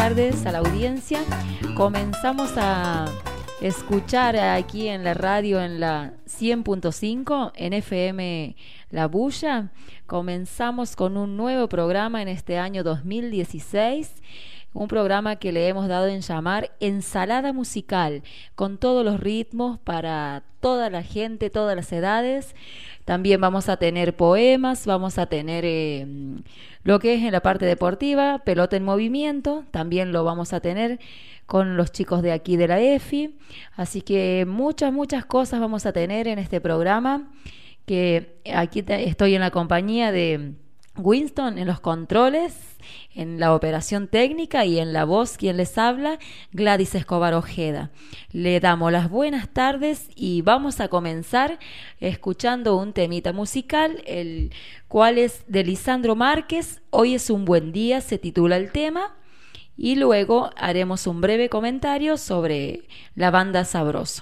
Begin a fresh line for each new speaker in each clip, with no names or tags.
tardes a la audiencia. Comenzamos a escuchar aquí en la radio, en la 100.5, en FM La Bulla. Comenzamos con un nuevo programa en este año 2016. Un programa que le hemos dado en llamar Ensalada Musical, con todos los ritmos para toda la gente, todas las edades. También vamos a tener poemas, vamos a tener lo que es en la parte deportiva, pelota en movimiento, también lo vamos a tener con los chicos de aquí de la EFI. Así que muchas cosas vamos a tener en este programa, que aquí estoy en la compañía de Winston en los controles, en la operación técnica, y en la voz quien les habla, Gladys Escobar Ojeda. Le damos las buenas tardes y vamos a comenzar escuchando un temita musical, el cual es de Lisandro Márquez. Hoy es un buen día, se titula el tema, y luego haremos un breve comentario sobre la banda Sabroso.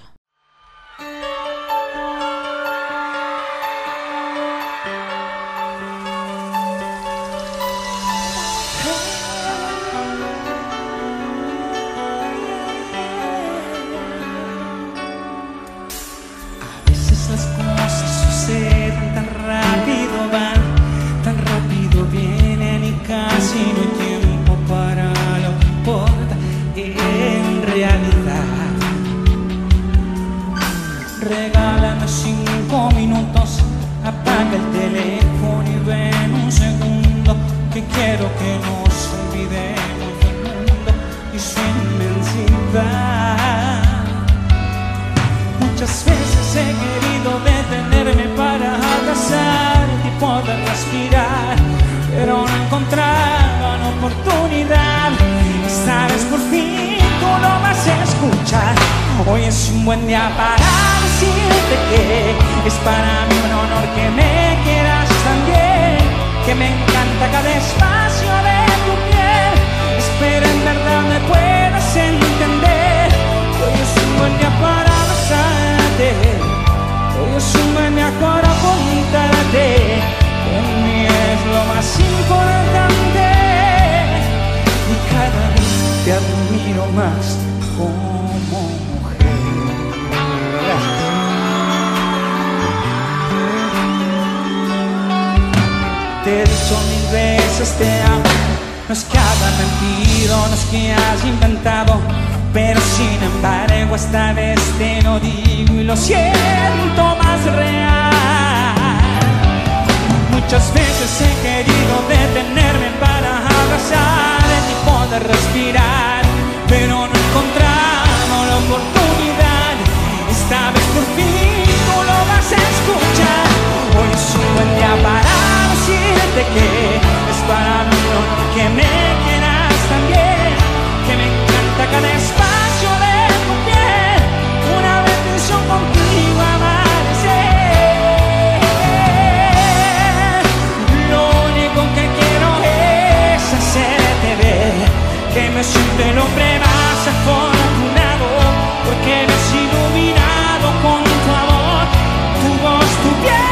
Casi no hay tiempo para lo que importa en realidad. Regálame 5 minutos, apaga el teléfono y ven un segundo, que quiero que nos olvidemos del mundo y su inmensidad. Muchas veces he querido detenerme para abrazarte y poder respirar, pero no encontraban oportunidad. Sabes, por fin tú lo vas a escuchar. Hoy es un buen día para decirte que es para mí un honor que me quieras también, que me encanta cada espacio de tu piel. Espero en verdad me puedas entender. Hoy es un buen día para besarte. Hoy es un buen día para contarte. En mí es lo más importante y cada vez te admiro más como mujer. Gracias. Te he dicho 1000 veces te amo, no es que haya mentido, no es que has inventado, pero sin embargo esta vez te lo digo y lo siento más real. Muchas veces he querido detenerme para abrazarte y poder respirar, pero no he encontrado la oportunidad. Esta vez por fin tú lo vas a escuchar. Hoy es un buen día para decirte que es para mí un honor que me quieras también, que me encanta cada espacio de tu piel. Una bendición contigo amanecer. Hacerte ver que me siento el hombre más afortunado, porque me has iluminado con tu amor, tu voz, tu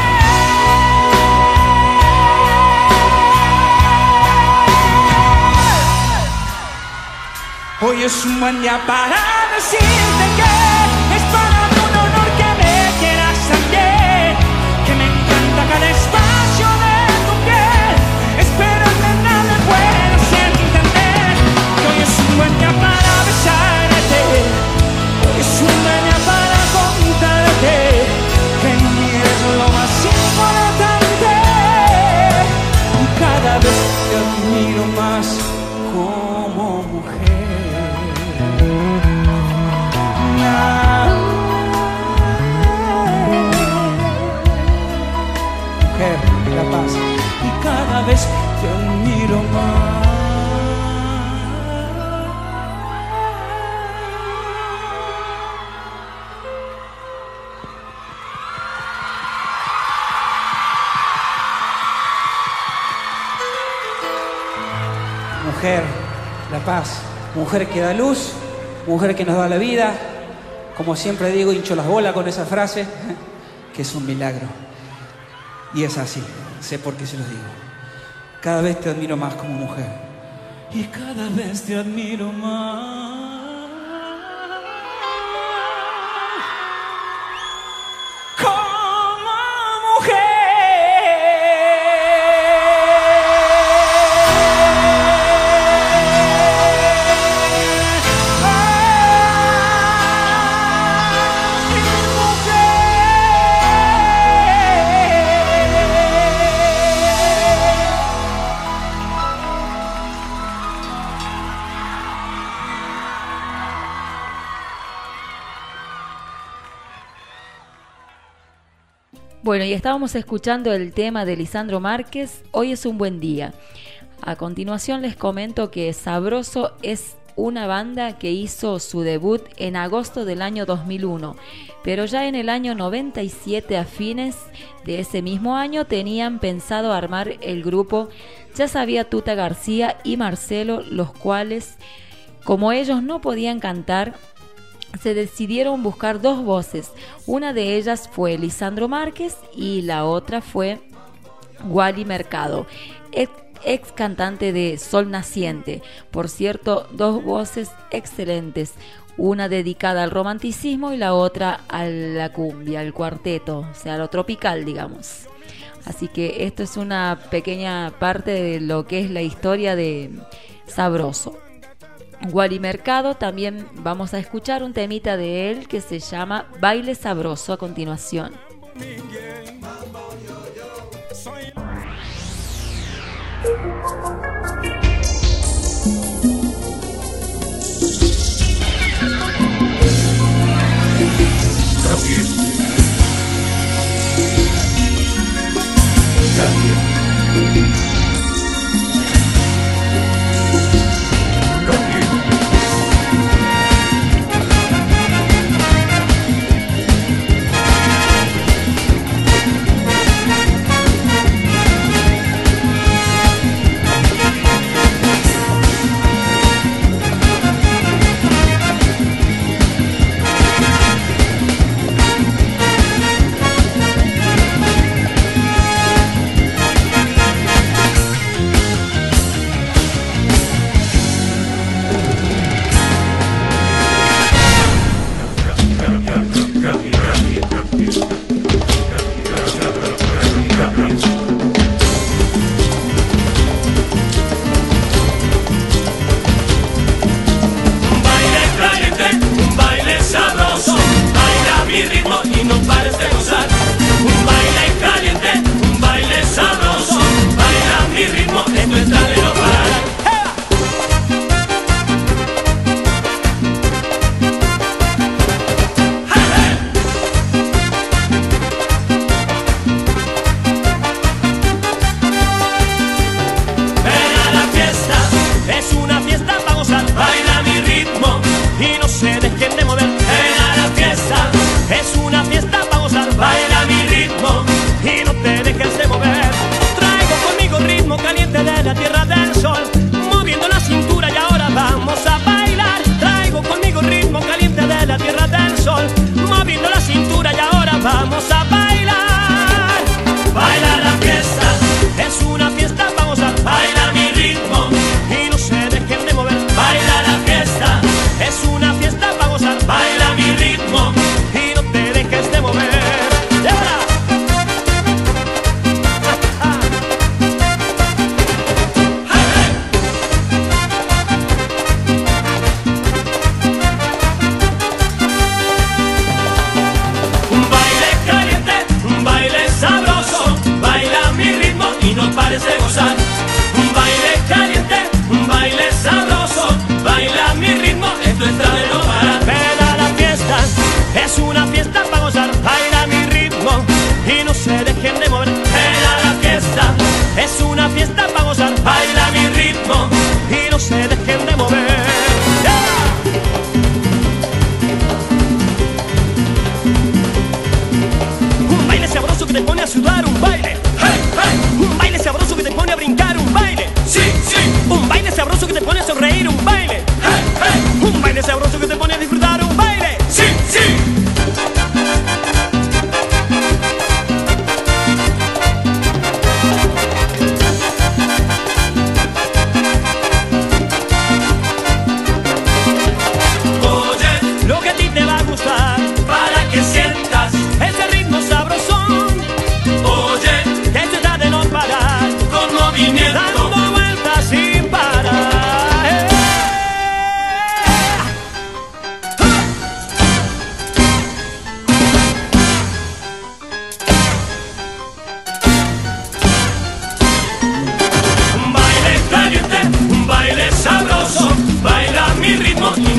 piel. Hoy es un buen día para decirte que es para mí un honor que me quieras también, que me encanta cada espacio de tu piel. Espero que nada me puedas entender. Hoy es un buen día para besarte. Hoy es un buen día para contarte que en mí eres lo más importante y cada vez te admiro más como mujer. Mujer, La Paz. Y cada vez te admiro más. Mujer, La Paz. Mujer que da luz, mujer que nos da la vida. Como siempre digo, hincho las bolas con esa frase, que es un milagro. Y es así, sé por qué se los digo. Cada vez te admiro más como mujer. y cada vez te admiro más. Como mujer.
Bueno, y estábamos escuchando el tema de Lisandro Márquez, Hoy es un buen día. A continuación les comento que Sabroso es una banda que hizo su debut en agosto del año 2001, pero ya en el año 97, a fines de ese mismo año, tenían pensado armar el grupo. Ya sabía Tuta García y Marcelo, los cuales, como ellos no podían cantar, se decidieron buscar dos voces. Una de ellas fue Lisandro Márquez y la otra fue Wally Mercado, ex cantante de Sol Naciente. Por cierto, dos voces excelentes, una dedicada al romanticismo y la otra a la cumbia, al cuarteto, o sea, a lo tropical, digamos. Así que esto es una pequeña parte de lo que es la historia de Sabroso. Wally Mercado, también vamos a escuchar un temita de él que se llama Baile Sabroso a continuación.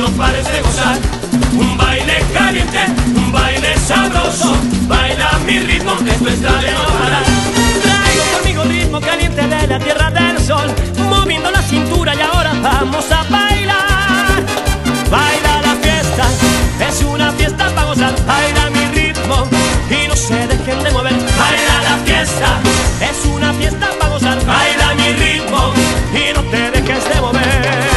no pares de gozar. Un baile caliente, un baile sabroso, baila mi ritmo, esto es dale no parar. Traigo conmigo ritmo caliente de la tierra del sol, moviendo la cintura y ahora vamos a bailar. Baila la fiesta, es una fiesta para gozar. Baila mi ritmo y no se dejen de mover. Baila la fiesta, es una fiesta para gozar. Baila mi ritmo y no te dejes de mover.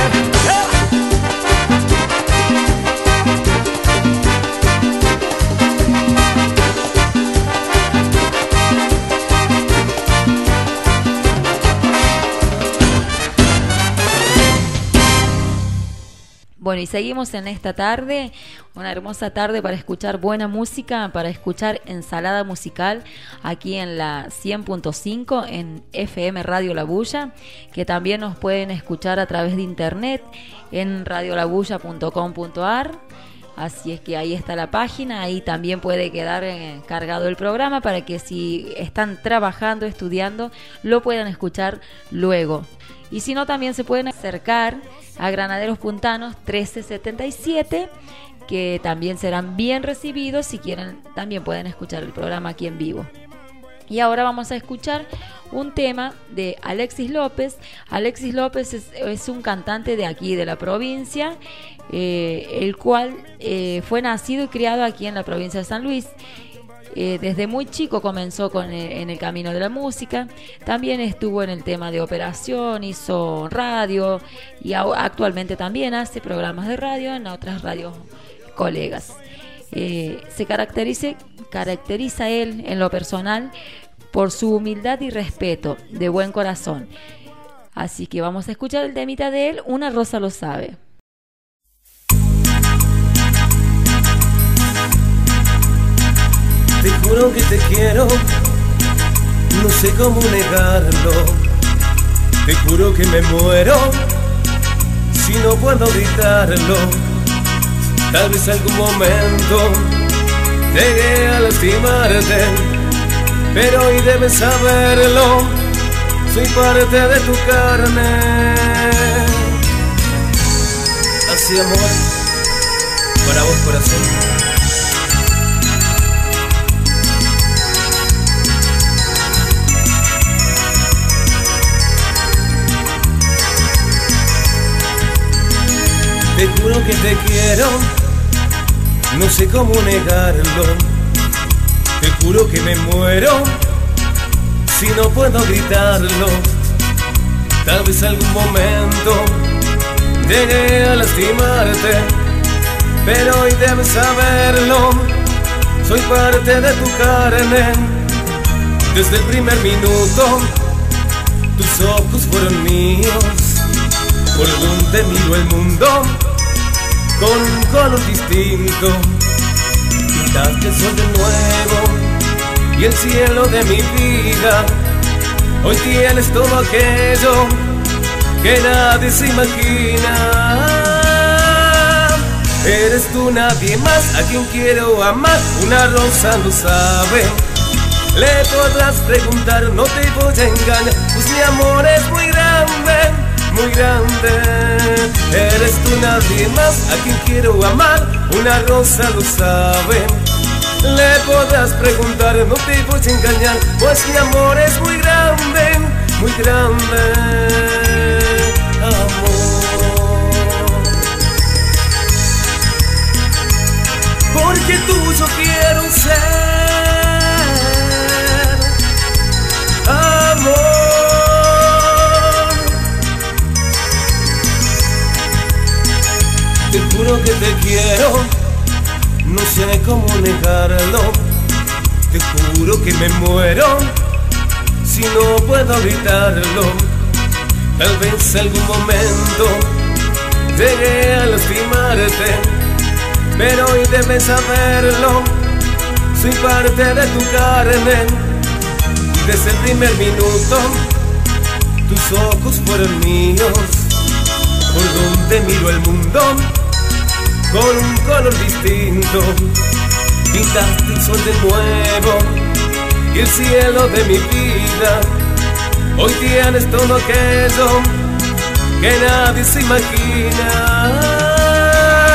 Bueno, y seguimos en esta tarde, una hermosa tarde para escuchar buena música, para escuchar ensalada musical aquí en la 100.5 en FM Radio La Bulla, que también nos pueden escuchar a través de internet en radiolabulla.com.ar. Así es que ahí está la página, ahí también puede quedar cargado el programa para que si están trabajando, estudiando, lo puedan escuchar luego. Y si no, también se pueden acercar a Granaderos Puntanos 1377, que también serán bien recibidos. Si quieren, también pueden escuchar el programa aquí en vivo. Y ahora vamos a escuchar un tema de Alexis López. Alexis López es un cantante de aquí, de la provincia, el cual fue nacido y criado aquí en la provincia de San Luis. Desde muy chico comenzó en el camino de la música. También estuvo en el tema de operación, hizo radio y actualmente también hace programas de radio en otras radios colegas. Se caracteriza él en lo personal por su humildad y respeto, de buen corazón. Así que vamos a escuchar el temita de él, Una rosa lo sabe.
Te juro que te quiero, no sé cómo negarlo. Te juro que me muero si no puedo gritarlo. Tal vez algún momento llegué a lastimarte, pero hoy debes saberlo, soy parte de tu carne. Así amor, para vos corazón. Te juro que te quiero, no sé cómo negarlo. Te juro que me muero si no puedo gritarlo. Tal vez algún momento llegué a lastimarte, pero hoy debes saberlo, soy parte de tu carne. Desde el primer minuto tus ojos fueron míos, por donde miro el mundo con un color distinto. Pintaste el sol de nuevo y el cielo de mi vida. Hoy tienes todo aquello que nadie se imagina. Eres tú, nadie más, a quien quiero amar. Una rosa lo sabe. Le podrás preguntar, no te voy a engañar, pues mi amor es muy grande, muy grande. Eres tú, nadie más, a quien quiero amar. Una rosa lo sabe. Le podrás preguntar, no te voy a engañar, pues mi amor es muy grande, muy grande. Amor, porque tuyo quiero ser. Amor, te juro que te quiero, no sé cómo negarlo. Te juro que me muero si no puedo evitarlo. Tal vez algún momento llegué a lastimarte, pero hoy debes saberlo, soy parte de tu carne. Desde el primer minuto tus ojos fueron míos, por donde miro el mundo con un color distinto. Pintaste el sol de nuevo y el cielo de mi vida. Hoy tienes todo aquello que nadie se imagina.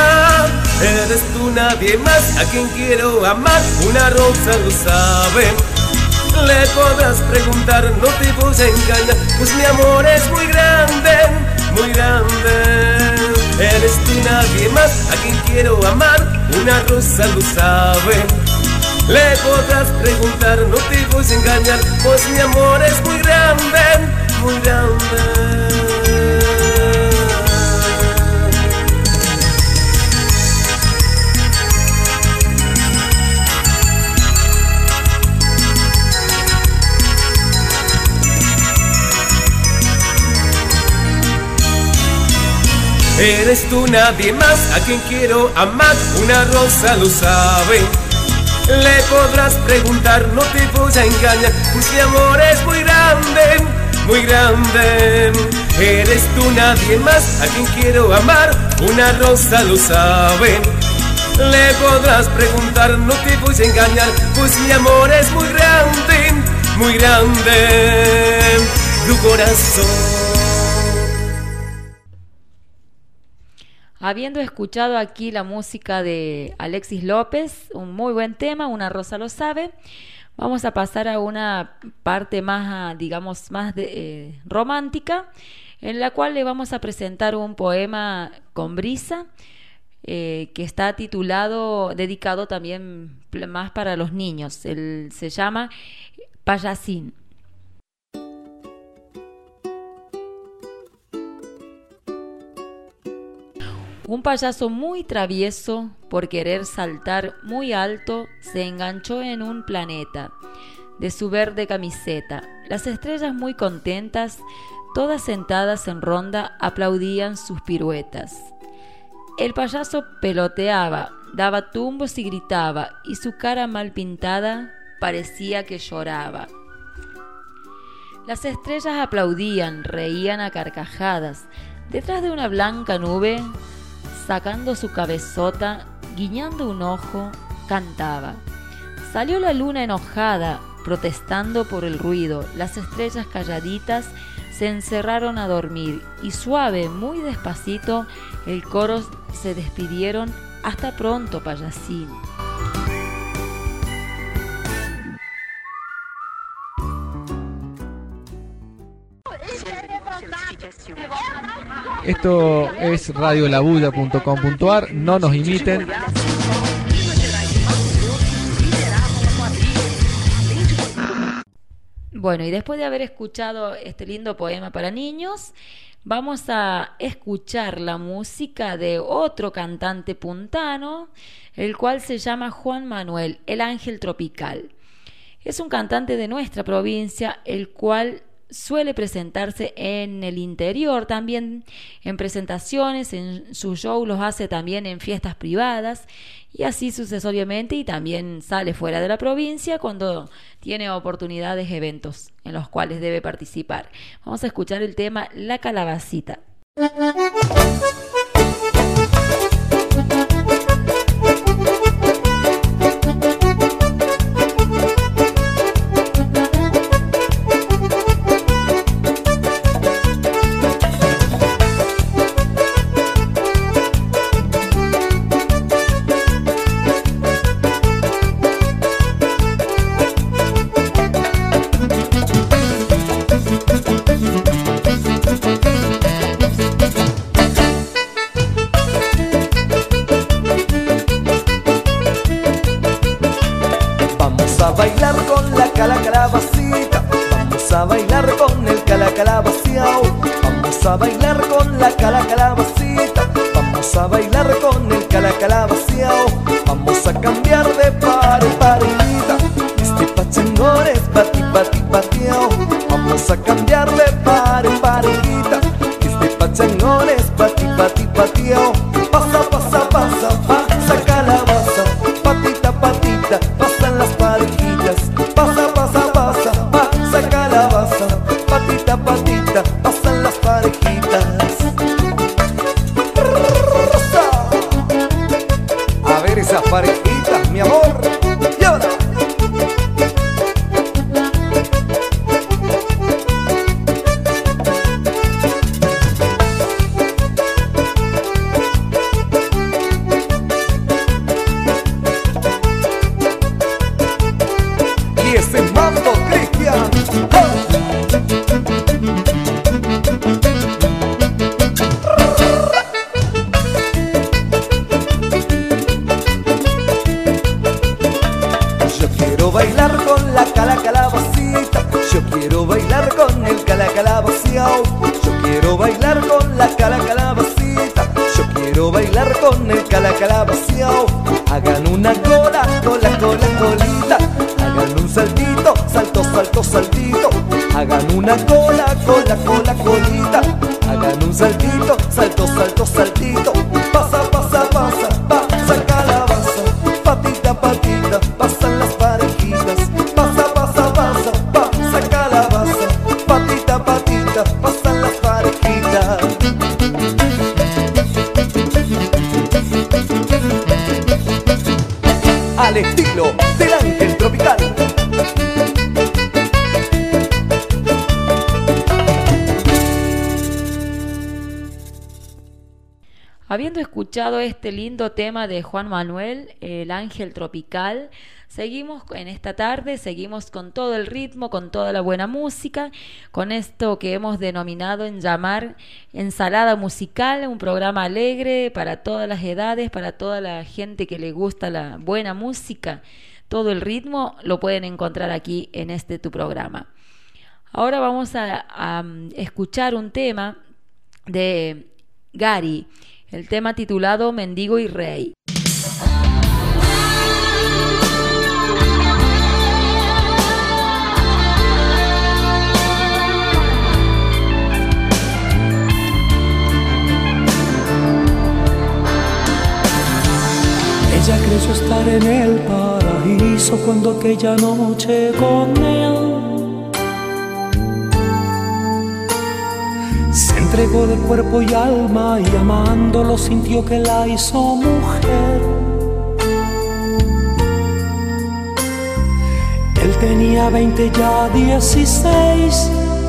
Eres tú, nadie más, a quien quiero amar. Una rosa lo sabe. Le podrás preguntar, no te voy a engañar, pues mi amor es muy grande, muy grande. Eres tú, nadie más, a quien quiero amar. Una rosa lo sabe. Le podrás preguntar, no te voy a engañar, pues mi amor es muy grande, muy grande. Eres tú, nadie más, a quien quiero amar. Una rosa lo sabe. Le podrás preguntar, no te voy a engañar, pues mi amor es muy grande, muy grande. Eres tú, nadie más, a quien quiero amar. Una rosa lo sabe. Le podrás preguntar, no te voy a engañar, pues mi amor es muy grande, muy grande. Tu corazón.
Habiendo escuchado aquí la música de Alexis López, un muy buen tema, Una rosa lo sabe, vamos a pasar a una parte más, digamos, más romántica, en la cual le vamos a presentar un poema con brisa, que está titulado, dedicado también más para los niños. Se llama Payasín. Un payaso muy travieso, por querer saltar muy alto, se enganchó en un planeta de su verde camiseta. Las estrellas, muy contentas, todas sentadas en ronda, aplaudían sus piruetas. El payaso peloteaba, daba tumbos y gritaba, y su cara mal pintada parecía que lloraba. Las estrellas aplaudían, reían a carcajadas. Detrás de una blanca nube, sacando su cabezota, guiñando un ojo, cantaba. Salió la luna enojada, protestando por el ruido. Las estrellas calladitas se encerraron a dormir, y suave, muy despacito, el coro se despidieron. Hasta pronto, payasín.
Esto es radiolabulla.com.ar, no nos imiten.
Bueno, y después de haber escuchado este lindo poema para niños, vamos a escuchar la música de otro cantante puntano, el cual se llama Juan Manuel, el Ángel Tropical. Es un cantante de nuestra provincia, el cual suele presentarse en el interior, también en presentaciones, en sus shows los hace también en fiestas privadas y así sucesivamente, y también sale fuera de la provincia cuando tiene oportunidades, eventos en los cuales debe participar. Vamos a escuchar el tema La Calabacita.
a bailar con el calacalabaciao, vamos a bailar con la calacalabacita, vamos a bailar con el calacalabaciao, vamos a cambiar de parejita, este pachangón es pati pati patiao, vamos a cambiar de parejita, este pachangón es pati pati patiao, pasa pasa pasa pasa calabaza, patita patita, pasan las parejitas, pasa pasa pasa pasa calabaza, patita patita, pasan las parejitas. A ver esas parejitas, mi amor. bailar con la calabacita, yo quiero bailar con el calabacíao, yo quiero bailar con la calabacita, yo quiero bailar con el calabacíao. Hagan una cola, colita, hagan un saltito, saltito, hagan una cola, colita, hagan un saltito, saltito, pasa, calabaza, patita, pasan las parejitas, pasa, calabaza, patita, pasan las parejitas. Al estilo del ángel tropical.
Habiendo escuchado este lindo tema de Juan Manuel, El Ángel Tropical, seguimos en esta tarde, seguimos con todo el ritmo, con toda la buena música, con esto que hemos denominado en llamar Ensalada Musical, un programa alegre para todas las edades, para toda la gente que le gusta la buena música. Todo el ritmo lo pueden encontrar aquí en este tu programa. Ahora vamos a escuchar un tema de Gary, el tema titulado Mendigo y Rey.
Ella creyó estar en el paraíso cuando aquella noche con él se entregó de cuerpo y alma, y amándolo sintió que la hizo mujer. Él tenía 20, ya 16.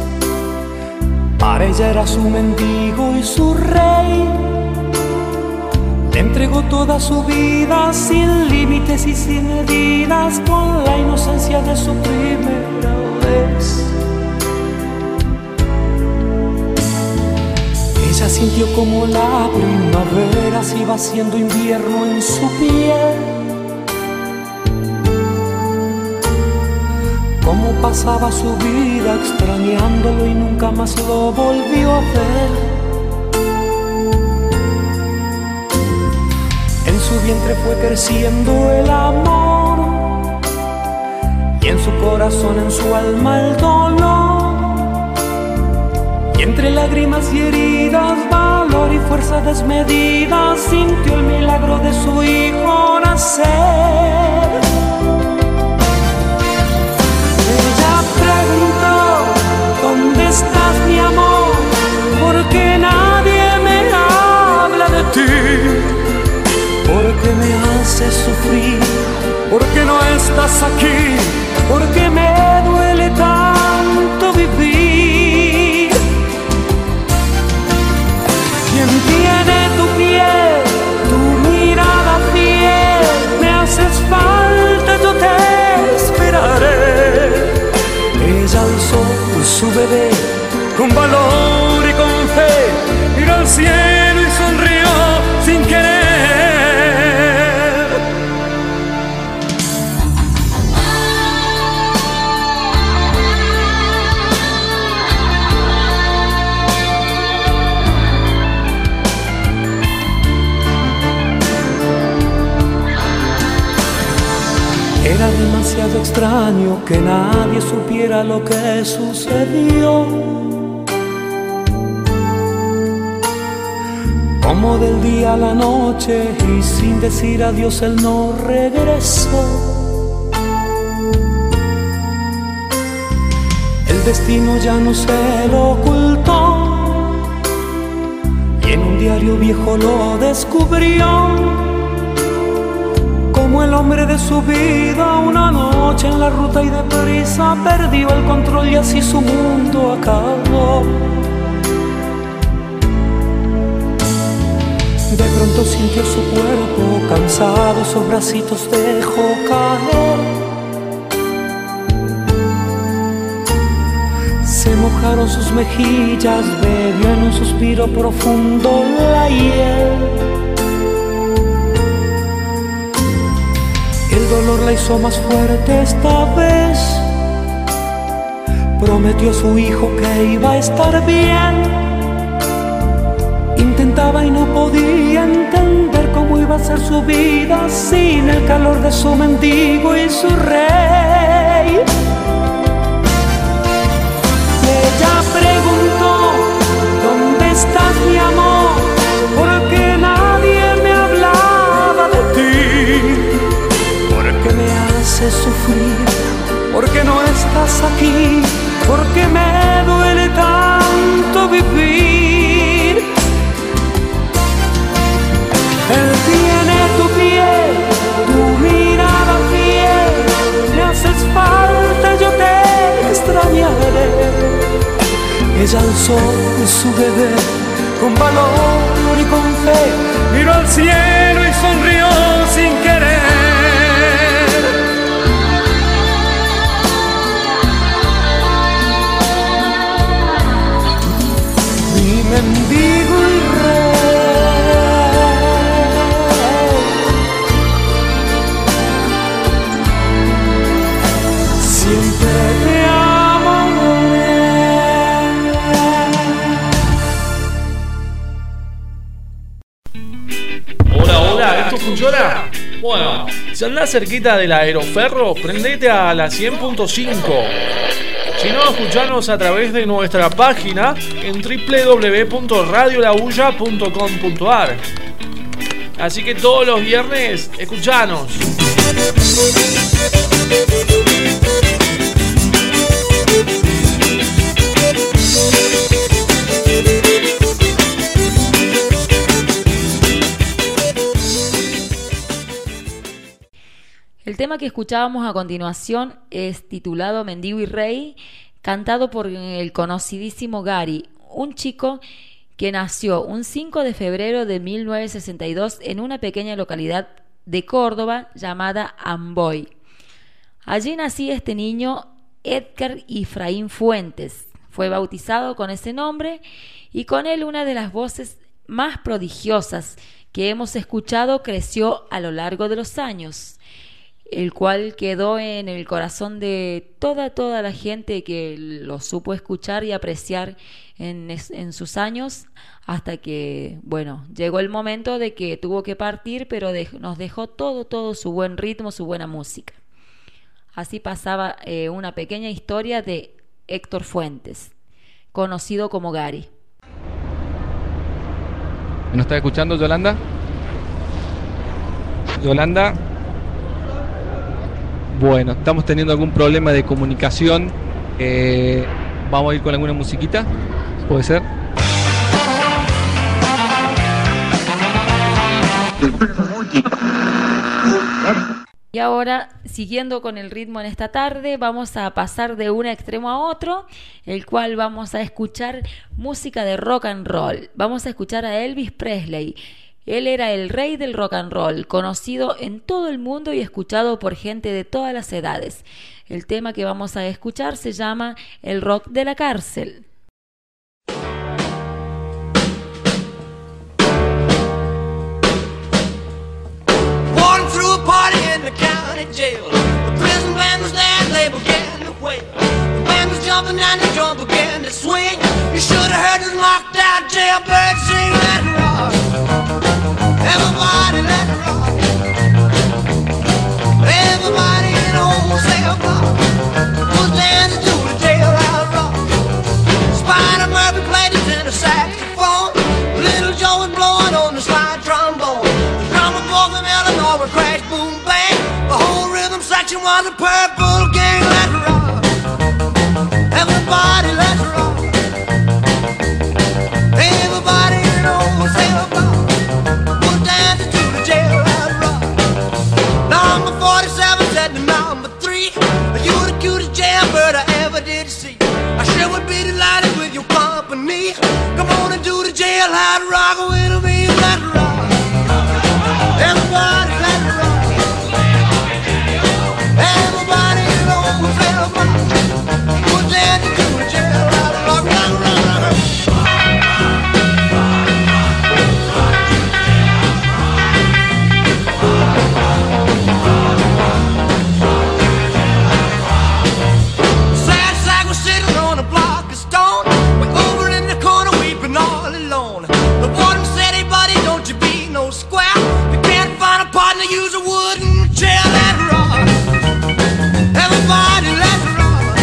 Para ella era su mendigo y su rey. Le entregó toda su vida sin límites y sin medidas, con la inocencia de su primera vez. Ella sintió como la primavera se iba haciendo invierno en su piel, cómo pasaba su vida extrañándolo y nunca más lo volvió a ver. En su vientre fue creciendo el amor, y en su corazón, en su alma el dolor. Y entre lágrimas y heridas, valor y fuerza desmedida, sintió el milagro de su hijo nacer. Ella preguntó: ¿dónde estás, mi amor? Porque nadie me habla de ti. ¿Por qué me haces sufrir? ¿Por qué no estás aquí? ¿Por qué me duele tanto vivir? ¿Quién tiene tu piel, tu mirada fiel? Me haces falta, yo te esperaré. Ella alzó su bebé con valor y con fe, miró al cielo y sonrió sin querer. Era demasiado extraño que nadie supiera lo que sucedió. Como del día a la noche y sin decir adiós él no regresó. El destino ya no se lo ocultó, y en un diario viejo lo descubrió. Como el hombre de su vida, una noche en la ruta y deprisa perdió el control y así su mundo acabó. De pronto sintió su cuerpo cansado, sus bracitos dejó caer. Se mojaron sus mejillas, bebió en un suspiro profundo la hiel. El dolor la hizo más fuerte esta vez. Prometió a su hijo que iba a estar bien. Intentaba y no podía entender cómo iba a ser su vida sin el calor de su mendigo y su rey. Ella preguntó: ¿dónde estás, mi amor? Porque nadie me hablaba de ti. ¿Por qué me haces sufrir? ¿Por qué no estás aquí? ¿Por qué me duele tanto vivir? Él tiene tu piel, tu mirada fiel. Me haces falta, yo te extrañaré. Ella alzó su bebé con valor y con fe, miró al cielo y sonrió sin querer. Mi mendigo y rey, siempre te amaré.
Hola, ¿esto funciona? Bueno, si andás cerquita del aeroferro, prendete a la 100.5. Si no, escuchanos a través de nuestra página en www.radiolabulla.com.ar. Así que todos los viernes, escuchanos.
El tema que escuchábamos a continuación es titulado Mendigo y Rey, cantado por el conocidísimo Gary, un chico que nació un 5 de febrero de 1962 en una pequeña localidad de Córdoba llamada Amboy. Allí nacía este niño Edgar Efraín Fuentes. Fue bautizado con ese nombre y con él una de las voces más prodigiosas que hemos escuchado creció a lo largo de los años, el cual quedó en el corazón de toda la gente que lo supo escuchar y apreciar en sus años, hasta que, bueno, llegó el momento de que tuvo que partir, pero nos dejó todo su buen ritmo, su buena música. Así pasaba una pequeña historia de Héctor Fuentes, conocido como Gary.
¿Nos está escuchando Yolanda? Yolanda. Bueno, estamos teniendo algún problema de comunicación. Vamos a ir con alguna musiquita. ¿Puede ser?
Y ahora, siguiendo con el ritmo en esta tarde, vamos a pasar de un extremo a otro, el cual vamos a escuchar música de rock and roll. Vamos a escuchar a Elvis Presley. Él era el rey del rock and roll, conocido en todo el mundo y escuchado por gente de todas las edades. El tema que vamos a escuchar se llama El rock de la cárcel.
Walking through a party in the county jail. The prison band was there and they began to wail. The band was jumping and the drum began to swing. You should have heard the knocked out jailbird sing that rock. Everybody let it rock. Everybody in the whole cell block was dancing to the jailhouse rock. Spider Murphy played his tenor saxophone. Little Joe was blowing on the slide trombone. The drummer boy from Illinois would crash, boom, bang. The whole rhythm section was a Purple Gang. Let it rock. Everybody let it rock. Everybody in the whole cell block. Number 47 said to number 3, you're the cutest jailbird I ever did see. I sure would be delighted with your company. Come on and do the jailhouse rock with me. Let it rock. Everybody let it rock. Everybody in the whole cell block was there to do the jailhouse rock. Rock, rock, rock. If you can't find a partner, use a wooden chair, let it rock. Everybody let it rock.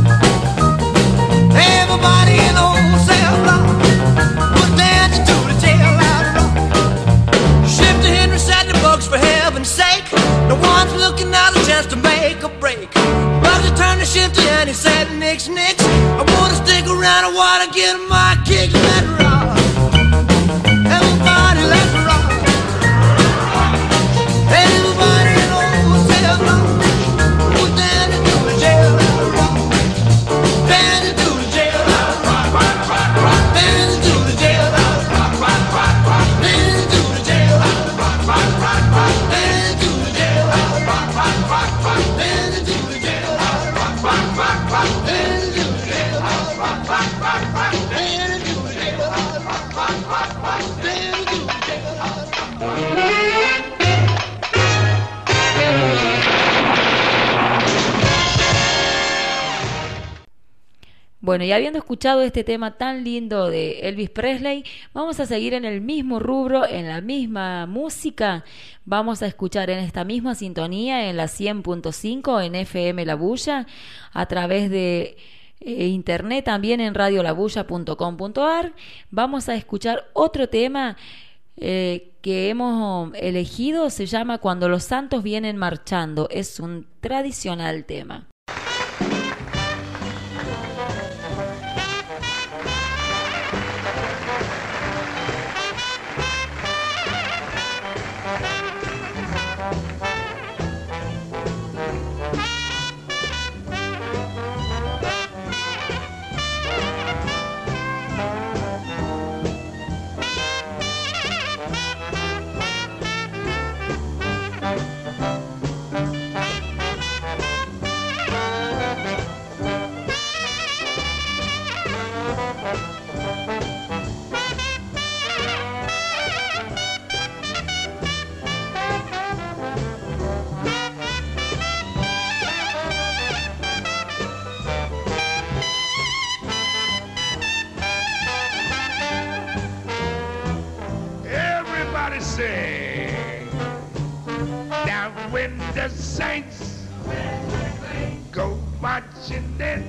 Everybody in the whole cell block was dancing to the jail let it rock. Shifty Henry said the books for heaven's sake. No one's looking at a chance to make a break. Bugsy turned to Shifty and he said, Nix, Nix, I wanna stick around, I wanna get my kicks, let it rock. Everybody let it rock. Everybody in the whole cell block was dancing to the jail let it rock. Dancing to the jail let it rock. Dancing to the jail let it rock. Dancing to the jail let it rock. Dancing to the jail let it rock. Dancing to the jail let it rock. Dancing to the jail let it rock. Dancing to the jail let it rock. Dancing to the jail let it rock.
Bueno, y habiendo escuchado este tema tan lindo de Elvis Presley, vamos a seguir en el mismo rubro, en la misma música. Vamos a escuchar en esta misma sintonía, en la 100.5, en FM La Bulla, a través de internet, también en radiolabulla.com.ar. Vamos a escuchar otro tema que hemos elegido, se llama Cuando los Santos Vienen Marchando. Es un tradicional tema.
Down when the saints go marching in.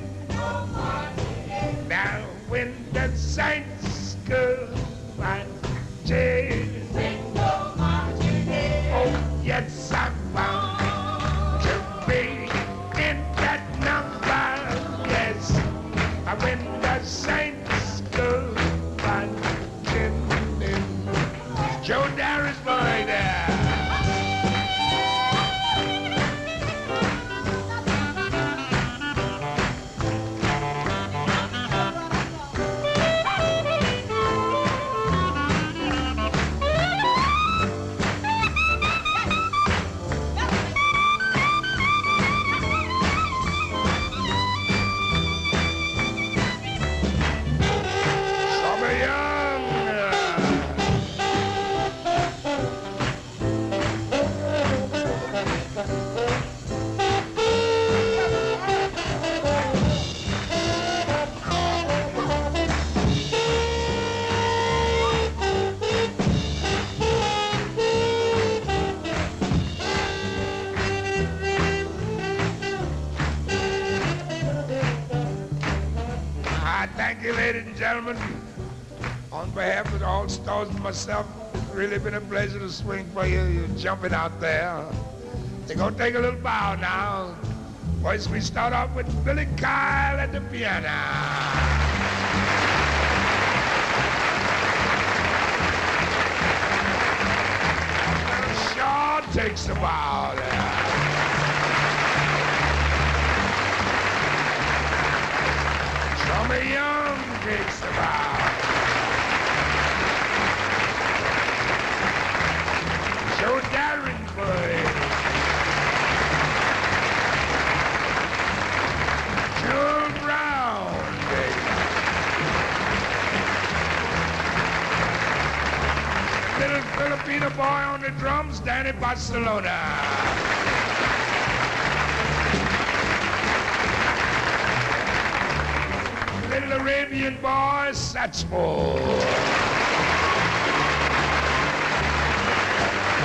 Down when the saints go marching. Oh yes, I'm bound to be in that number. Yes, when the saints go marching in. Joe Darris boy there. Thank you, ladies and gentlemen. On behalf of the All-Stars and myself, it's really been a pleasure to swing for you. You're jumping out there. They're going to take a little bow now. First, we start off with Billy Kyle at the piano. Shaw takes the bow there. Tommy Young takes the bow. Joe Darren plays. Joe Brown takes. Little Filipino boy on the drums, Danny Barcelona. Little Arabian boy, Satchmo.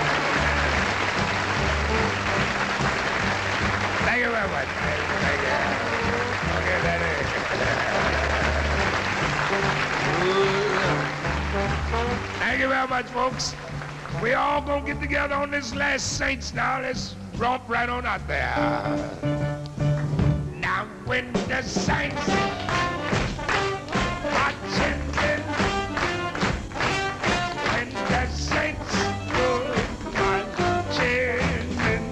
much, folks. We all gonna get together on this last Saints now. Let's romp right on out there. Now when the Saints are children, when the Saints go marching,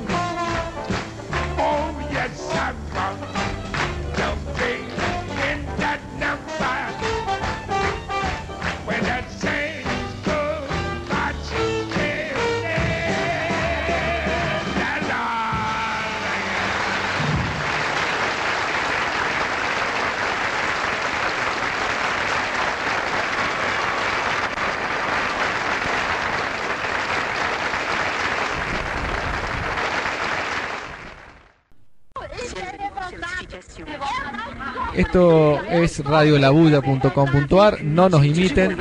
oh yes, I want to be in that number. When the Saints go marching in, la la.
Esto es radiolabuda.com.ar, no nos imiten.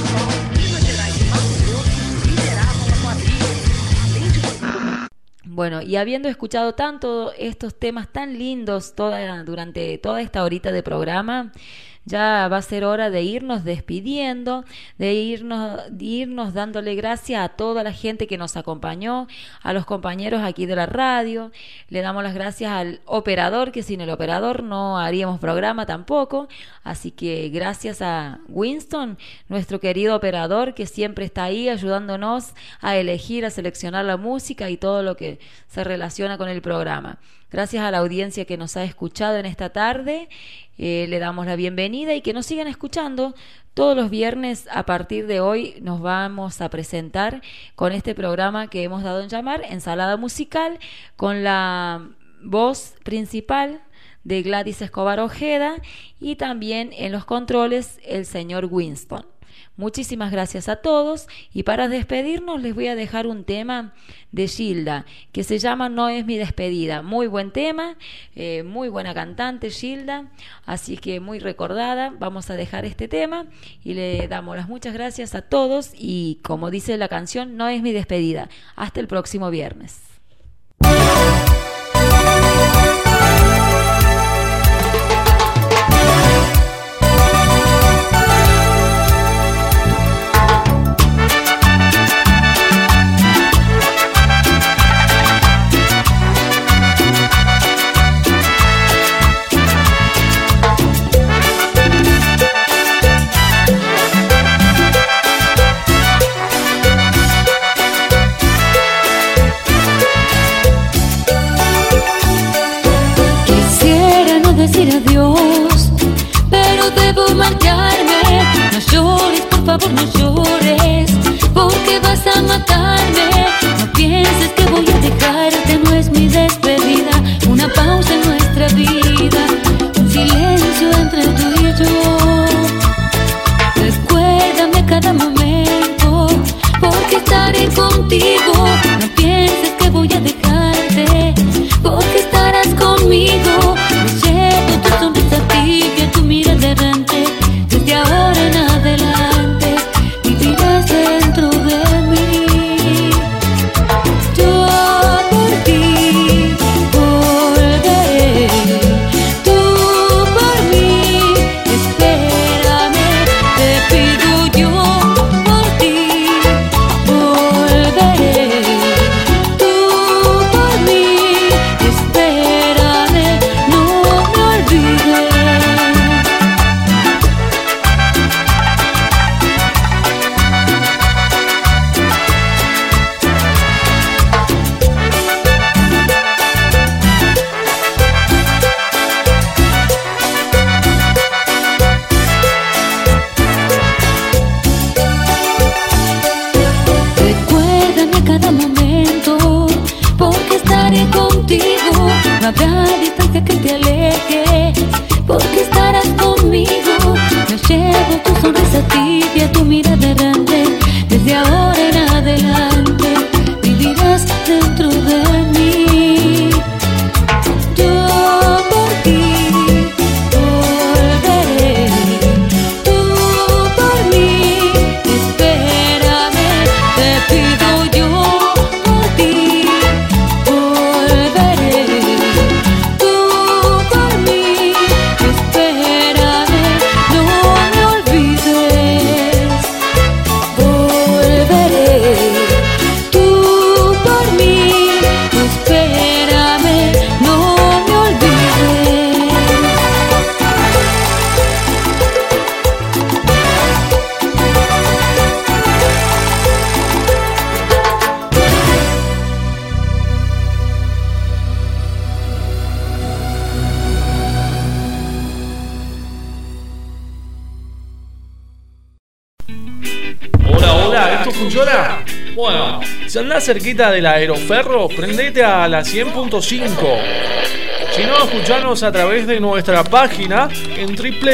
Bueno, y habiendo escuchado tanto estos temas tan lindos durante toda esta horita de programa, ya va a ser hora de irnos despidiendo, de irnos dándole gracias a toda la gente que nos acompañó, a los compañeros aquí de la radio. Le damos las gracias al operador, que sin el operador no haríamos programa tampoco. Así que gracias a Winston, nuestro querido operador, que siempre está ahí ayudándonos a elegir, a seleccionar la música y todo lo que se relaciona con el programa. Gracias a la audiencia que nos ha escuchado en esta tarde. Le damos la bienvenida y que nos sigan escuchando. Todos los viernes a partir de hoy nos vamos a presentar con este programa que hemos dado en llamar Ensalada Musical, con la voz principal de Gladys Escobar Ojeda y también en los controles el señor Winston. Muchísimas gracias a todos, y para despedirnos les voy a dejar un tema de Gilda que se llama No es mi despedida. Muy buen tema, muy buena cantante Gilda, así que muy recordada. Vamos a dejar este tema y le damos las muchas gracias a todos, y como dice la canción, no es mi despedida. Hasta el próximo viernes.
Decir adiós, pero debo marcharme. No llores, por favor, no llores, porque vas a matarme. No pienses que voy a dejarte, no es mi despedida. Una pausa en nuestra vida, un silencio entre tú y yo. Recuérdame cada momento, porque estaré contigo. No pienses que voy a dejarte, porque estarás conmigo. Tu sonrisa tibia, tu mirada errante, desde ahora en adelante.
Bueno, si andás cerquita del Aeroferro, prendete a la 100.5. Si no, escuchanos a través de nuestra página en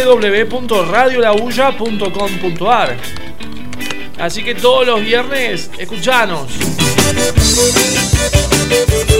www.radiolabulla.com.ar. Así que todos los viernes, escuchanos.